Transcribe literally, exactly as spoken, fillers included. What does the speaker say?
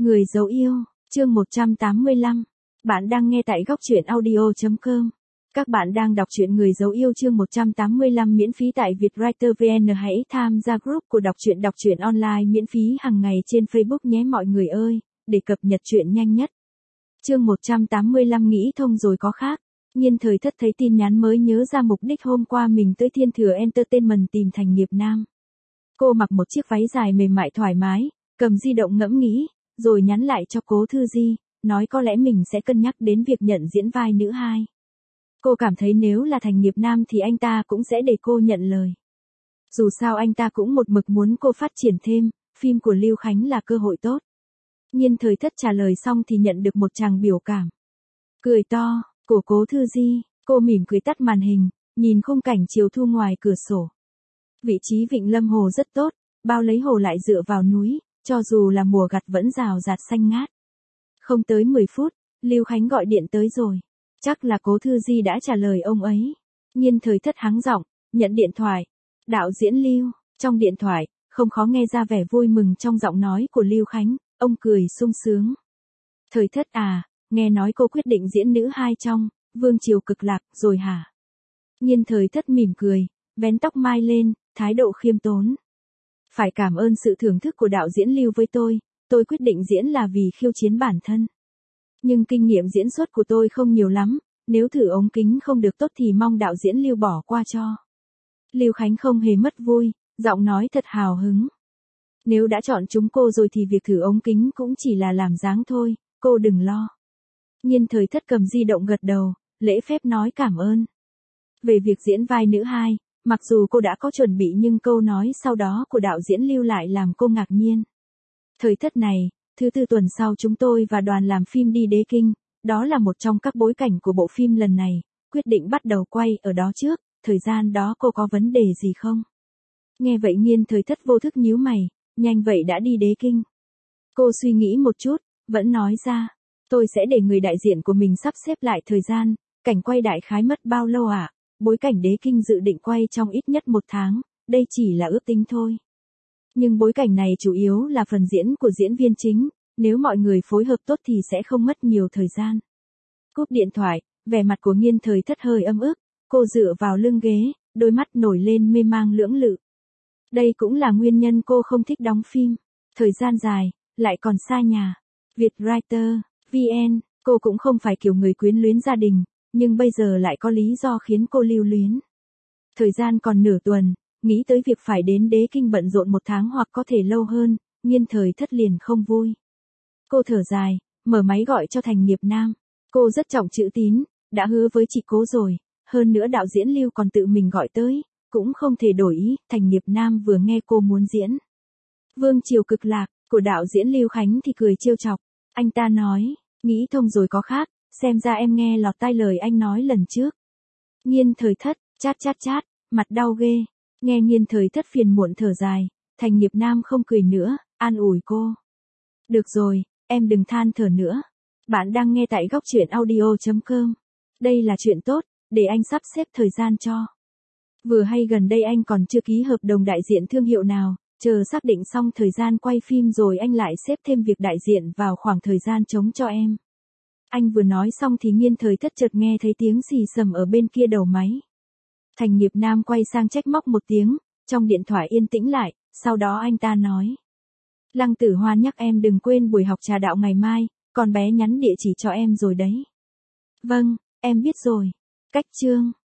Người dấu yêu, chương một trăm tám mươi lăm. Bạn đang nghe tại góc truyện audio chấm com. Các bạn đang đọc truyện Người dấu yêu chương một trăm tám mươi lăm miễn phí tại Vietwriter vê en. Hãy tham gia group của đọc truyện đọc truyện online miễn phí hàng ngày trên Facebook nhé mọi người ơi, để cập nhật truyện nhanh nhất. Chương một trăm tám mươi lăm nghĩ thông rồi có khác. Nhiên thời thất thấy tin nhắn mới nhớ ra mục đích hôm qua mình tới Thiên Thừa Entertainment tìm Thành Nghiệp Nam. Cô mặc một chiếc váy dài mềm mại thoải mái, cầm di động ngẫm nghĩ, rồi nhắn lại cho Cố Thư Di, nói có lẽ mình sẽ cân nhắc đến việc nhận diễn vai nữ hai. Cô cảm thấy nếu là Thành Nghiệp Nam thì anh ta cũng sẽ để cô nhận lời. Dù sao anh ta cũng một mực muốn cô phát triển thêm, phim của Lưu Khánh là cơ hội tốt. Nhiên thời thất trả lời xong thì nhận được một tràng biểu cảm cười to của Cố Thư Di, cô mỉm cười tắt màn hình, nhìn khung cảnh chiều thu ngoài cửa sổ. Vị trí Vịnh Lâm Hồ rất tốt, bao lấy hồ lại dựa vào núi, cho dù là mùa gặt vẫn rào rạt xanh ngát. Không tới mười phút, Lưu Khánh gọi điện tới rồi. Chắc là Cố Thư Di đã trả lời ông ấy. Nhiên thời thất hắng giọng, nhận điện thoại. Đạo diễn Lưu, trong điện thoại, không khó nghe ra vẻ vui mừng trong giọng nói của Lưu Khánh, ông cười sung sướng. Thời thất à, nghe nói cô quyết định diễn nữ hai trong Vương Triều Cực Lạc rồi hả? Nhiên thời thất mỉm cười, vén tóc mai lên, thái độ khiêm tốn. Phải cảm ơn sự thưởng thức của đạo diễn Lưu với tôi, tôi quyết định diễn là vì khiêu chiến bản thân. Nhưng kinh nghiệm diễn xuất của tôi không nhiều lắm, nếu thử ống kính không được tốt thì mong đạo diễn Lưu bỏ qua cho. Lưu Khánh không hề mất vui, giọng nói thật hào hứng. Nếu đã chọn chúng cô rồi thì việc thử ống kính cũng chỉ là làm dáng thôi, cô đừng lo. Nhiên thời thất cầm di động gật đầu, lễ phép nói cảm ơn. Về việc diễn vai nữ hai, mặc dù cô đã có chuẩn bị nhưng câu nói sau đó của đạo diễn Lưu lại làm cô ngạc nhiên. Thời thất này, thứ tư tuần sau chúng tôi và đoàn làm phim đi Đế Kinh, đó là một trong các bối cảnh của bộ phim lần này, quyết định bắt đầu quay ở đó trước, thời gian đó cô có vấn đề gì không? Nghe vậy Nhiên thời thất vô thức nhíu mày, nhanh vậy đã đi Đế Kinh. Cô suy nghĩ một chút, vẫn nói ra, tôi sẽ để người đại diện của mình sắp xếp lại thời gian, cảnh quay đại khái mất bao lâu ạ? À? Bối cảnh Đế Kinh dự định quay trong ít nhất một tháng, đây chỉ là ước tính thôi. Nhưng bối cảnh này chủ yếu là phần diễn của diễn viên chính, nếu mọi người phối hợp tốt thì sẽ không mất nhiều thời gian. Cúp điện thoại, vẻ mặt của Nhiên thời thất hơi ấm ức, cô dựa vào lưng ghế, đôi mắt nổi lên mê mang lưỡng lự. Đây cũng là nguyên nhân cô không thích đóng phim, thời gian dài, lại còn xa nhà. Vietwriter vê en, cô cũng không phải kiểu người quyến luyến gia đình, nhưng bây giờ lại có lý do khiến cô lưu luyến. Thời gian còn nửa tuần, nghĩ tới việc phải đến Đế Kinh bận rộn một tháng hoặc có thể lâu hơn, Nhiên thời thất liền không vui. Cô thở dài, mở máy gọi cho Thành Nghiệp Nam. Cô rất trọng chữ tín, đã hứa với chị Cố rồi, hơn nữa đạo diễn Lưu còn tự mình gọi tới, cũng không thể đổi ý. Thành Nghiệp Nam vừa nghe cô muốn diễn Vương Triều Cực Lạc của đạo diễn Lưu Khánh thì cười trêu chọc. Anh ta nói, nghĩ thông rồi có khác, xem ra em nghe lọt tai lời anh nói lần trước. Nhiên thời thất, chát chát chát, mặt đau ghê. Nghe Nhiên thời thất phiền muộn thở dài, Thành Nghiệp Nam không cười nữa, an ủi cô. Được rồi, em đừng than thở nữa. Bạn đang nghe tại góc truyện audio chấm com. Đây là chuyện tốt, để anh sắp xếp thời gian cho. Vừa hay gần đây anh còn chưa ký hợp đồng đại diện thương hiệu nào, chờ xác định xong thời gian quay phim rồi anh lại xếp thêm việc đại diện vào khoảng thời gian trống cho em. Anh vừa nói xong thì Nhiên thời thất chợt nghe thấy tiếng xì xầm ở bên kia đầu máy. Thành Nghiệp Nam quay sang trách móc một tiếng, trong điện thoại yên tĩnh lại, sau đó anh ta nói. Lăng Tử Hoa nhắc em đừng quên buổi học trà đạo ngày mai, con bé nhắn địa chỉ cho em rồi đấy. Vâng, em biết rồi. Cách chương.